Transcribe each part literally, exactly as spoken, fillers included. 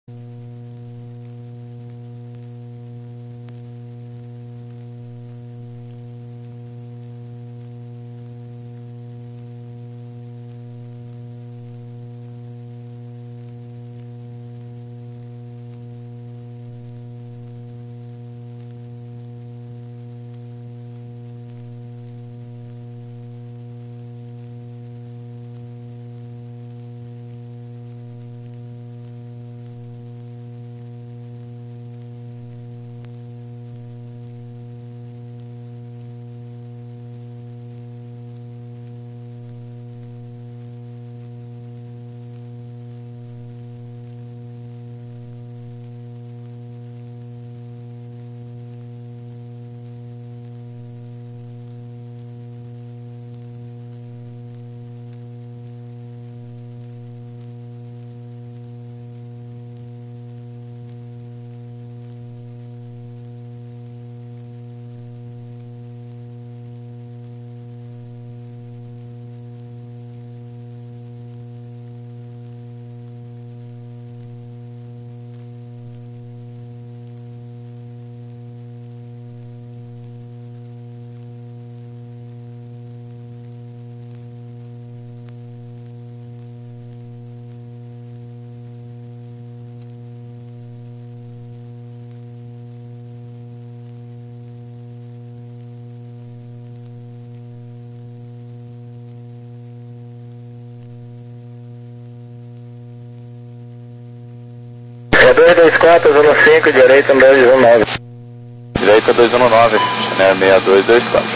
É dois dois quatro, zero cinco, direita dois um nove. Direita dois um nove, Chenier seis dois dois quatro.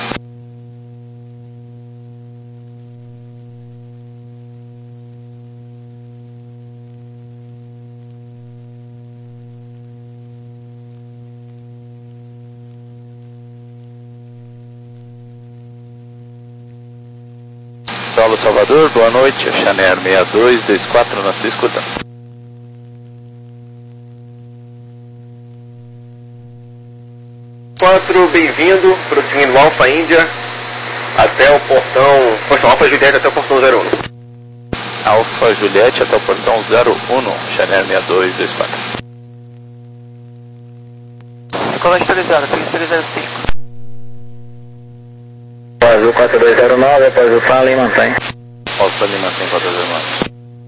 Solo Salvador, boa noite, Chenier seis dois dois quatro, na sua escuta. quatro, bem-vindo, prosseguindo Alfa Índia até o portão, portão Alfa Juliette até o portão zero um. Alfa Juliette até o portão zero um, Chenier seis dois dois quatro. Colégio atualizado, três três zero cinco. Azul quatro dois zero nove, após o fala e mantém. Alfa Lima tem quatro zero nove.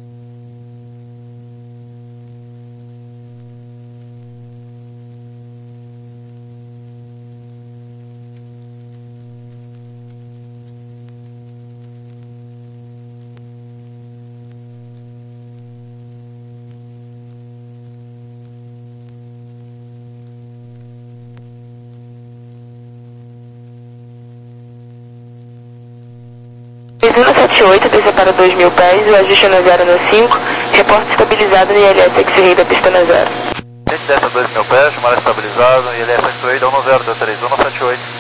dois um sete oito, desça para dois mil pés, o ajuste no zero no cinco, reporte estabilizado no I L S X-Ray da pista no zero. Gente, desce a dois mil pés, chamada estabilizado, I L S X-Ray um zero, deu três um sete oito.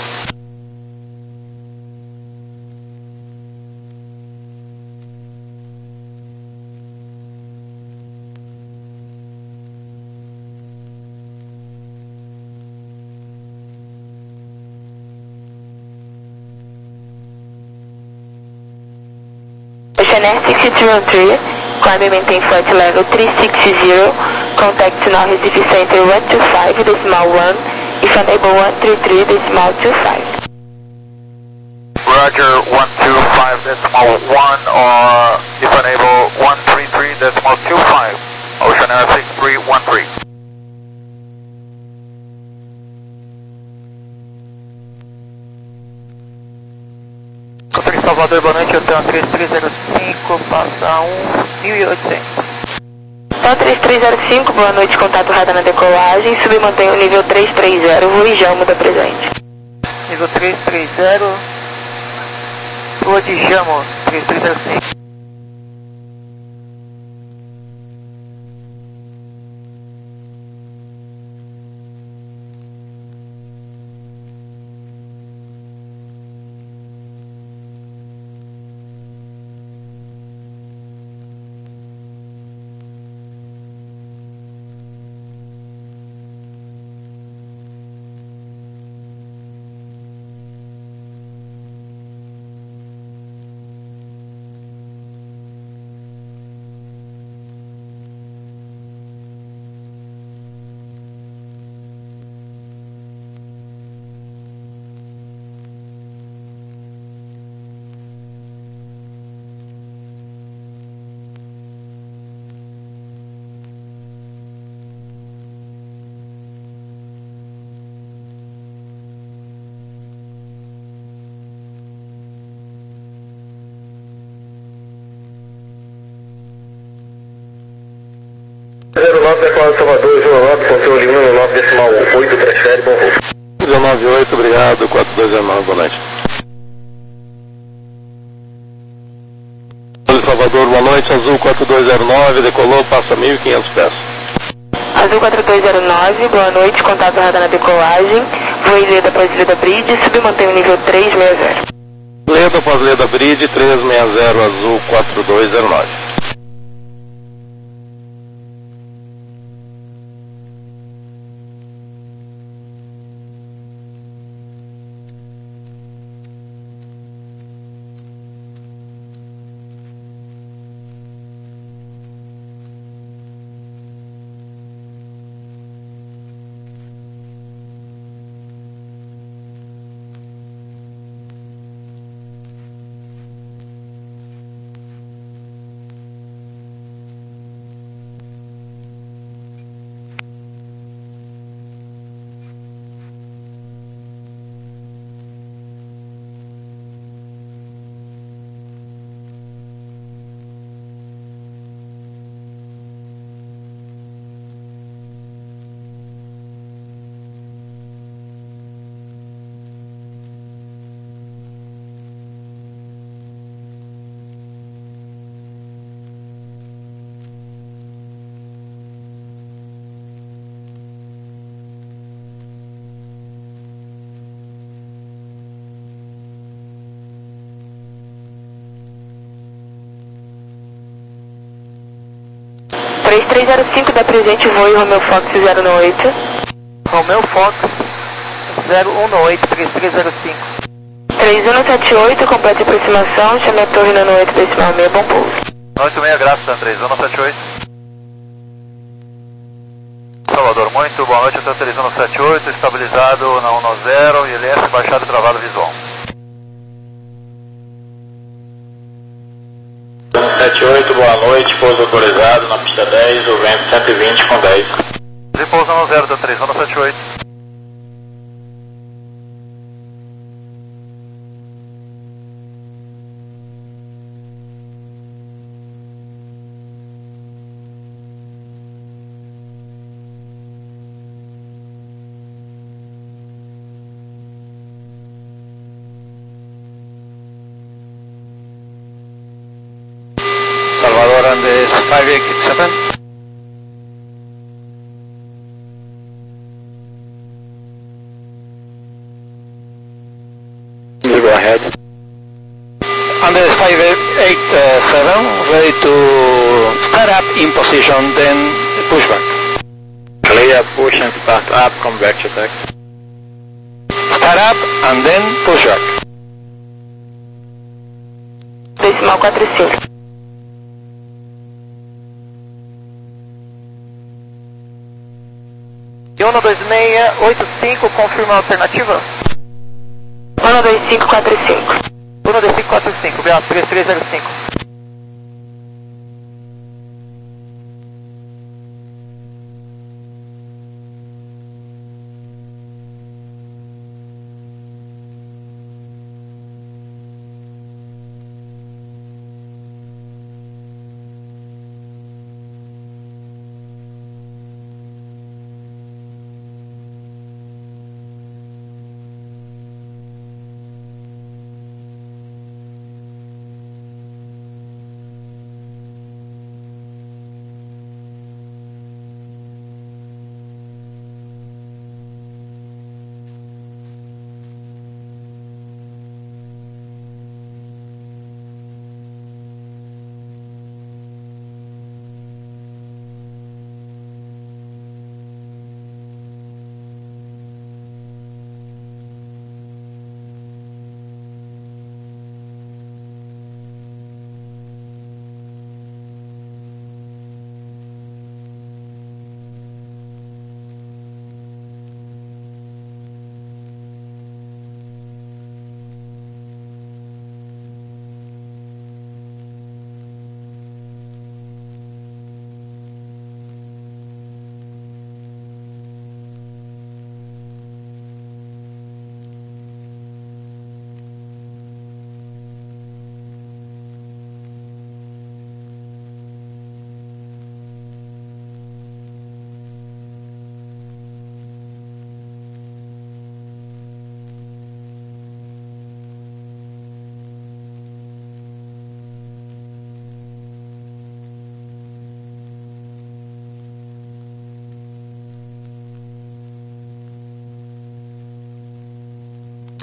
Chenier six two one three, climb and maintain flight level three sixty, contact now Recife Center one two five, decimal one, if unable one three three, decimal two five. Roger, one two five, decimal one, or if unable one three three, decimal two five, Ocean Air six three one three. Salvador, boa noite, hotel três três zero cinco, passa um mil e oitocentos. Hotel três três zero cinco, boa noite, contato radar na decolagem, sub mantém o nível três três zero, Rui Jalmo da presente. Nível três três zero, Rua de Jamo, três três zero cinco. nove, decolado Salvador, João nove, controle um no nove, decimal oito, transfere, bom voo. dezenove oito, obrigado, quatro dois zero nove, boa noite. Salvador, boa noite, Azul quatro dois zero nove, decolou, passa mil e quinhentos pés. Azul quatro dois zero nove, boa noite, contato radar na decolagem, voe Leda após Leda Bridge, submantém o nível três seis zero. Leda após Leda Bridge, três seis zero, Azul quatro dois zero nove. três três zero cinco, dá presente, voe Romeo Fox zero um oito. Romeo Fox zero um oito, três três zero cinco. três um sete oito, completa aproximação, chame a torre no oito, decimal seis, bom pouso. oito seis, graças, três um sete oito. Salvador, muito boa noite, três um sete oito, estabilizado na um zero, I L S baixado e travado visual. sete oito, boa noite, pouso autorizado na pista dez, o vento cento e vinte com dez. E pouso no zero da três um sete oito. Salvador on this five eight seven. You go ahead. On this five eight seven, ready to start up in position, then pushback. Clear, push and start up, come back to taxi. Start up and then pushback. Decimal quatro cinco. um dois seis oito cinco, confirma a alternativa. um dois cinco quatro cinco. um dois cinco quatro cinco, obrigado, três três zero cinco.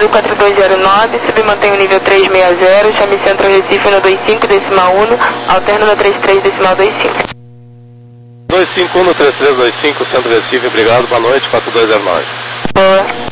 quatro dois zero nove, submantém o nível trezentos e sessenta, chame Centro Recife no vinte e cinco decimal um, alterno no trinta e três decimal vinte e cinco. dois cinco um no três três dois cinco, Centro Recife, obrigado, boa noite, quatro dois zero nove. Boa.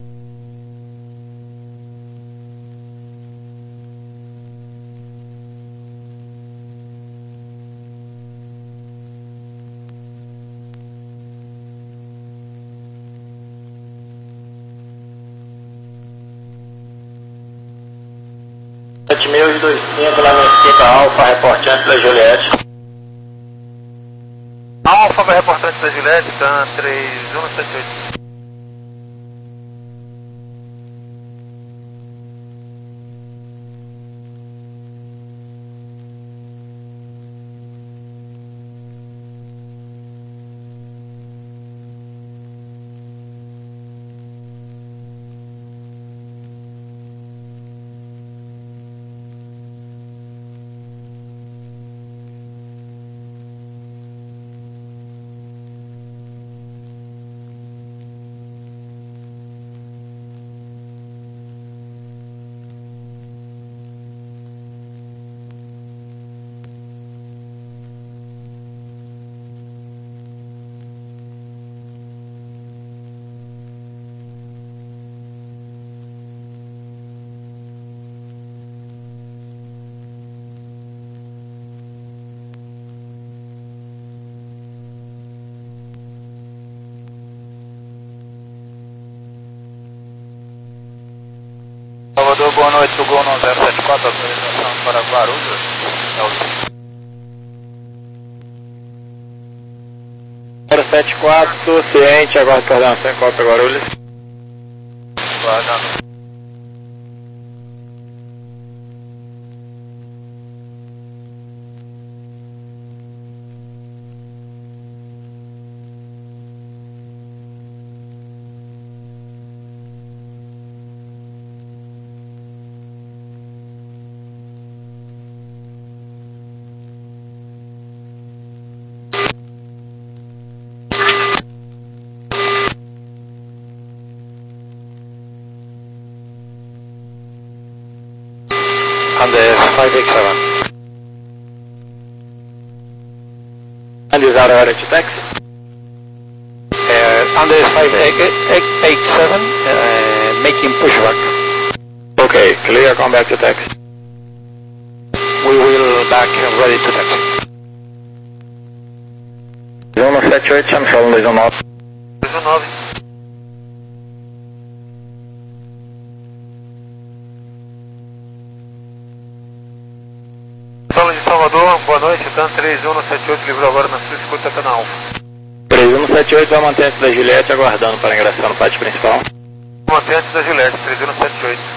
sete mil e vinte e cinco, lá no cinco Alfa, reportante da Juliette. Alfa, vai reportante da Juliette, tá três um sete oito. Salvador, boa noite, o Gol no zero sete quatro, autorização para Guarulhos. zero sete quatro, ciente, agora coordenação em Copa Guarulhos. Guarda. Andes five eight seven. And use our hora de taxi. Uh, Andes five eight seven, uh, making pushback. Okay, clear, come back to taxi. We will back and ready to taxi. um sete oito, chame Shalom dois um nove. dois um nove. Solo de Salvador, boa noite, Dan três um sete oito, livrou agora na sua escuta, tá na Alfa. três um sete oito, vai manter antes da Juliette, aguardando para ingressar no pátio principal. Mantém antes da Juliette, três um sete oito.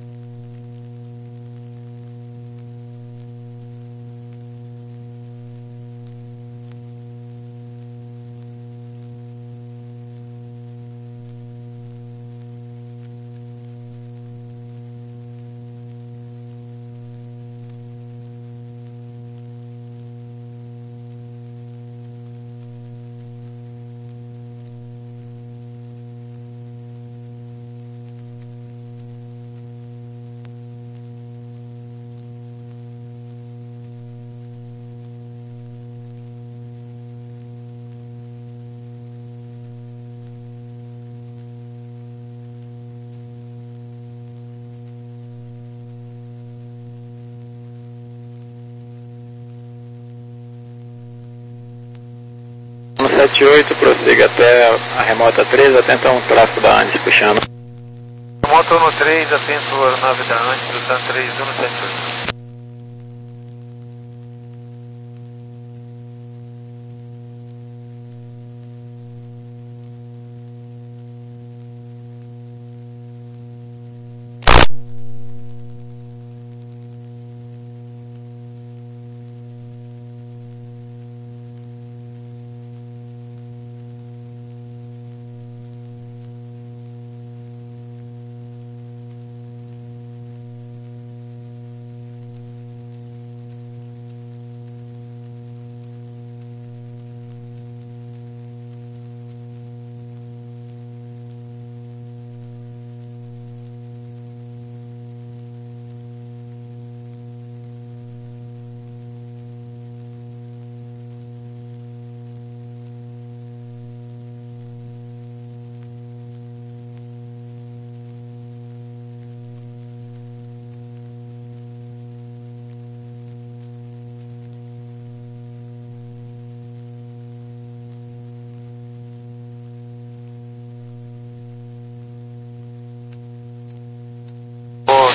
um sete oito, prossiga até a remota três, atenta um tráfego da Andes puxando. Remota um três, atento a aeronave da Andes, do Dan três um sete oito.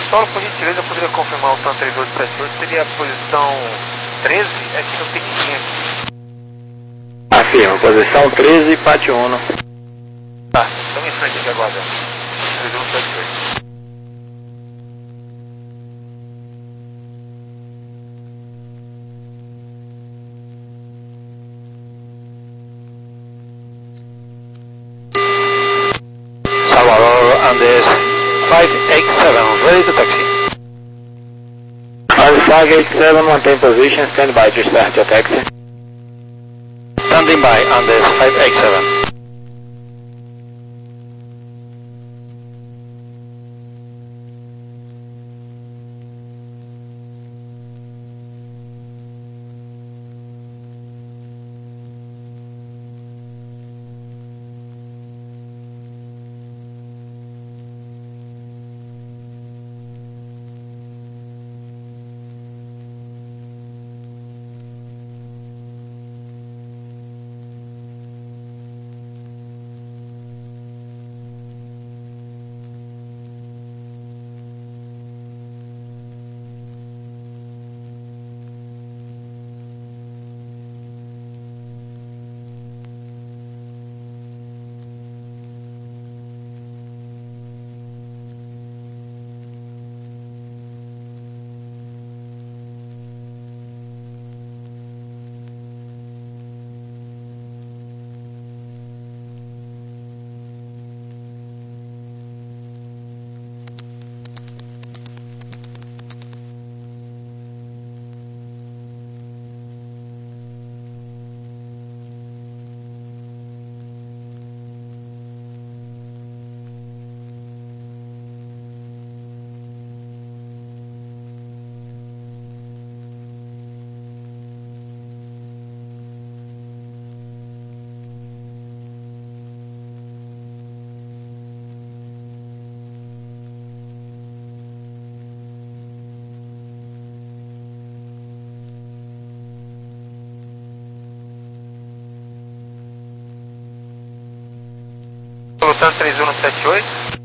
solo, por gentileza, poderia confirmar o TAM três oito sete oito, seria a posição treze? É que não tem ninguém aqui. Afirma, posição treze, Pátio Uno. Tá, estamos em frente aqui agora. três um sete oito. Salvador, Andes five eight seven, ready to taxi. Andes five eight seven, maintain position, stand by to start your taxi. Standing by, Andes five eight seven. TAM três um sete oito.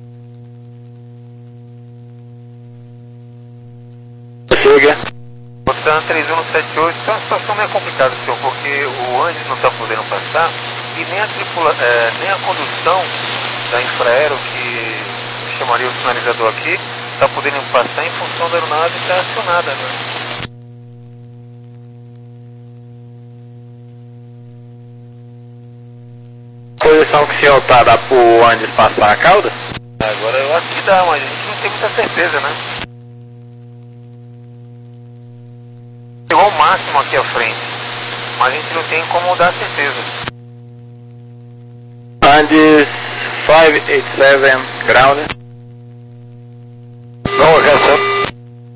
Siga. O TAM três um sete oito, está uma situação meio complicada, senhor, porque o Andes não está podendo passar e nem a, tripula, é, nem a condução da Infraero, que chamaria o sinalizador aqui, está podendo passar em função da aeronave estar acionada, né? Posição que o senhor tá, dá pro Andes passar a cauda? Agora eu acho que dá, mas a gente não tem muita certeza, né? Chegou o máximo aqui à frente, mas a gente não tem como dar certeza. Andes five eight seven, ground. Go ahead, sir.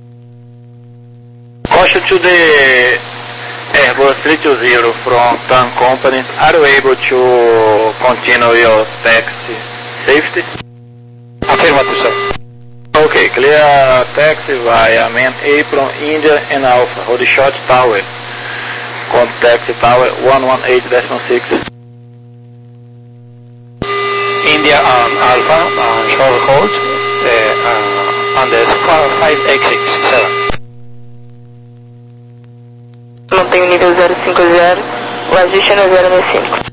Caution to the Airbus three two zero from TAM Company. Are you able to continue your taxi safety? Affirmative, sir. Okay, clear taxi via main apron, India and Alpha. Hold short tower. Contact tower one one eight point six. India and Alpha, uh, short hold, uh, uh, Andes five eight six seven. Mantém o nível zero cinco zero, o ajuste é no zero nove cinco.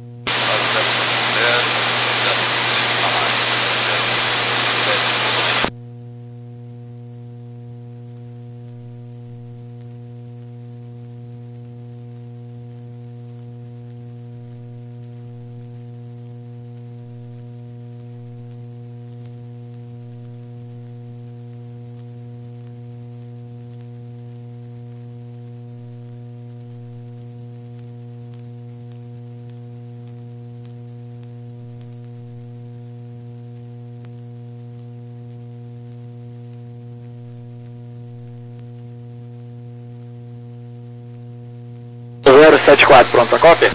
zero sete quatro, pronto a cópia?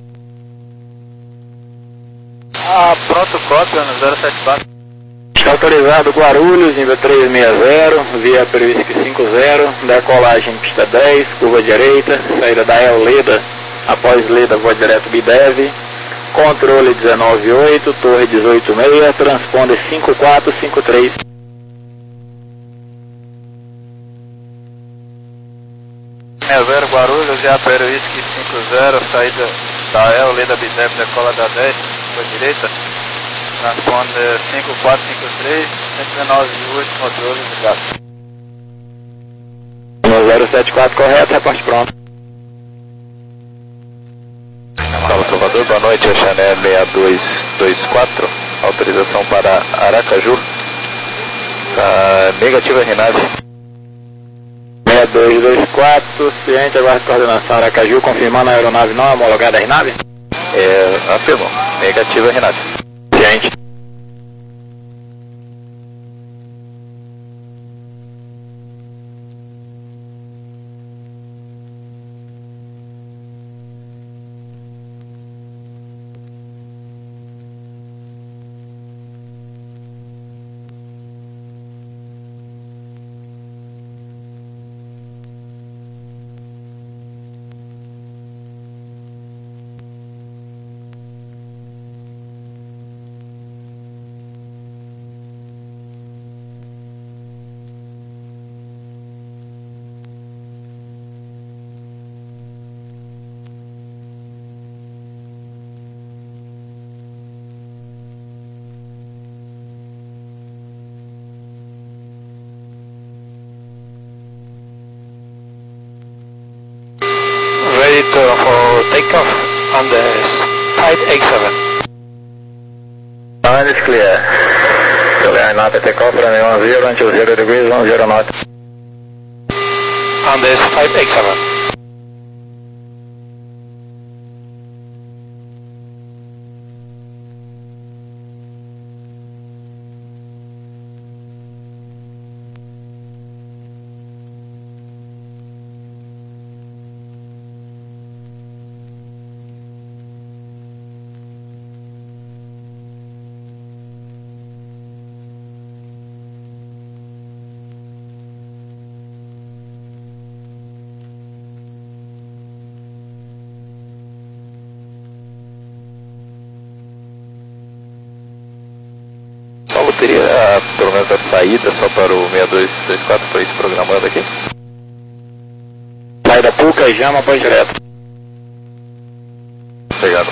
Ah, pronto, cópia no zero sete quatro. Está autorizado Guarulhos, nível trezentos e sessenta, via Previsc cinquenta, decolagem pista dez, curva direita, saída da El Leda, após Leda voa direto Bidev, controle dezenove oito, torre dezoito seis, transponder cinco quatro cinco três. sessenta Guarulhos, e a Peruísque cinquenta, saída da El, Leda B dez, decola da dez, para a direita. Transponder cinco quatro cinco três, cento e dezenove e oito, controle ligado. zero sete quatro correto, reporte pronto. Fala Salvador, boa noite, a Chanel seis dois dois quatro, autorização para Aracaju, tá negativa RNAV. seis dois dois quatro, ciente, aguarde coordenação Aracaju, confirmando a aeronave não homologada RNAV? É, afirmo, negativa RNAV. Ciente. Ready to, for takeoff on the five eight seven. Line is clear. Julian Napa takeoff running one zero until zero degrees, one zero knot. On this five eight seven. Só teria pelo menos a saída só para o seis dois dois quatro, foi isso programando aqui? Saída Puca, Jama, após direto. Obrigado.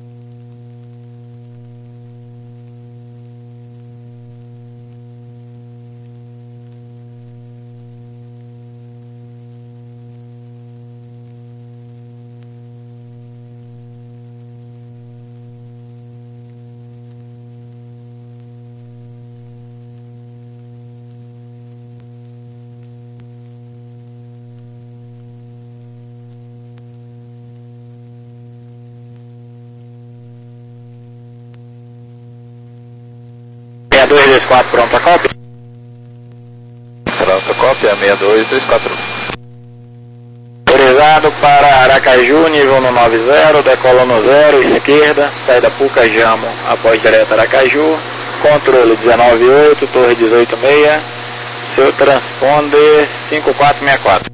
seis dois dois quatro, pronto a cópia? Pronto, cópia seis dois dois quatro. Autorizado para Aracaju, nível no noventa, decola no zero, esquerda, saída Puca, Jamo, após direto Aracaju, controle dezenove oito, torre dezoito seis, seu transponder cinco quatro seis quatro.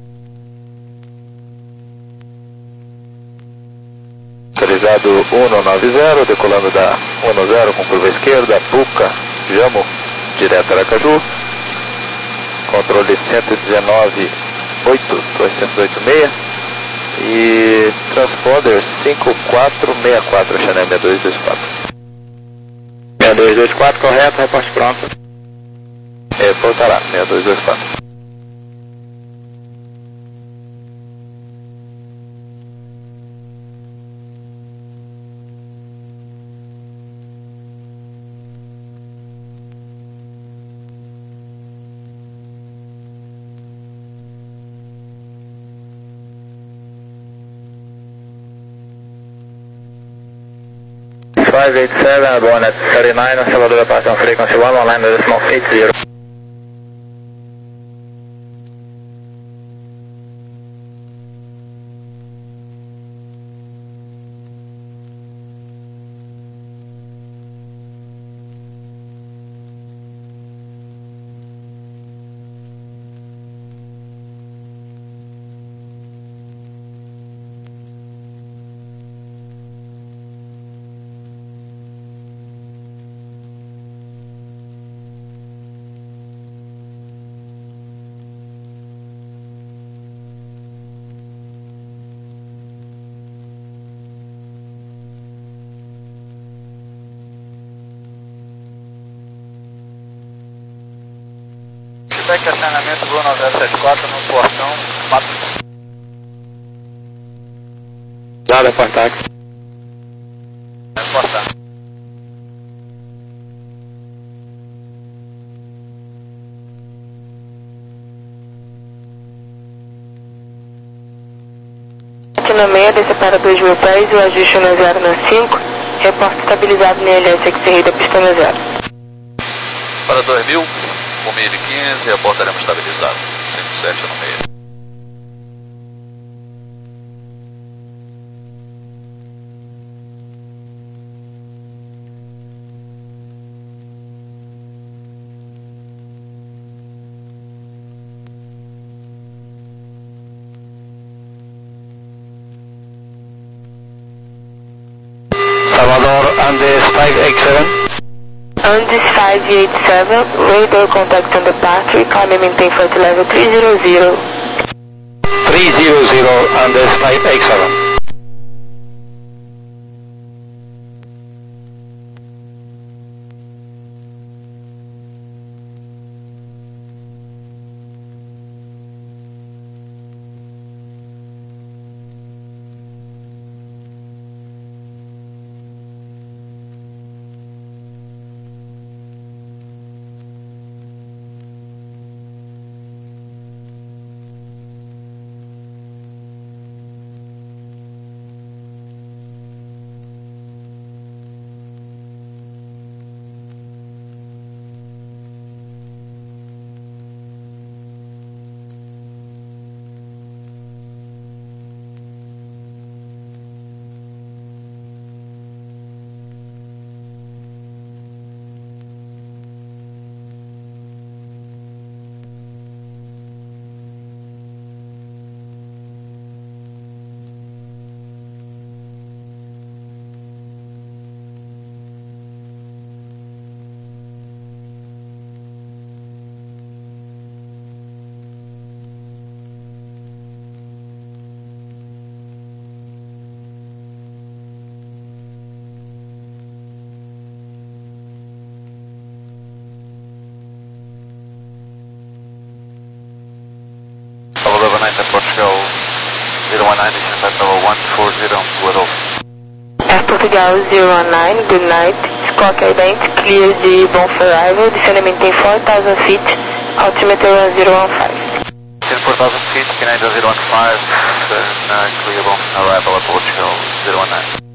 Autorizado cento e noventa, decolando da cento com curva esquerda, Puca, Jamo, direto Aracaju, controle cento e dezenove oito, torre cento e oito seis e transponder cinco quatro seis quatro, Chanel seis dois dois quatro. seis dois dois quatro, correto, reporte pronto. Reportará, seis dois dois quatro. five eight seven, born at thirty-nine, Salvador departure on frequency one, one line decimal eight zero. Contact acionamento Blue nove zero sete quatro no portão quatro. Nada, contact. Portão. No meio, desce para dois mil pés, o ajuste no zero no cinco, reporte estabilizado no I L S X-Ray da pista no zero. Para dois mil, um mil e quinze, reportaremos estabilizado, cinco sete no meio. Salvador, Andes five eight seven. Andes five eight seven, radar contact on departure, climb and maintain flight level three zero zero. three zero zero, Andes five eight seven. Portugal zero one nine, descent flight level one four zero, Whittle. Air Portugal zero one nine, good night. Squawk ident, clear de bom for arrival, descend and maintain four thousand feet, altimeter one zero one five. ten four thousand feet, Canada zero one five, and uh, clear bom arrival at Portugal zero one nine.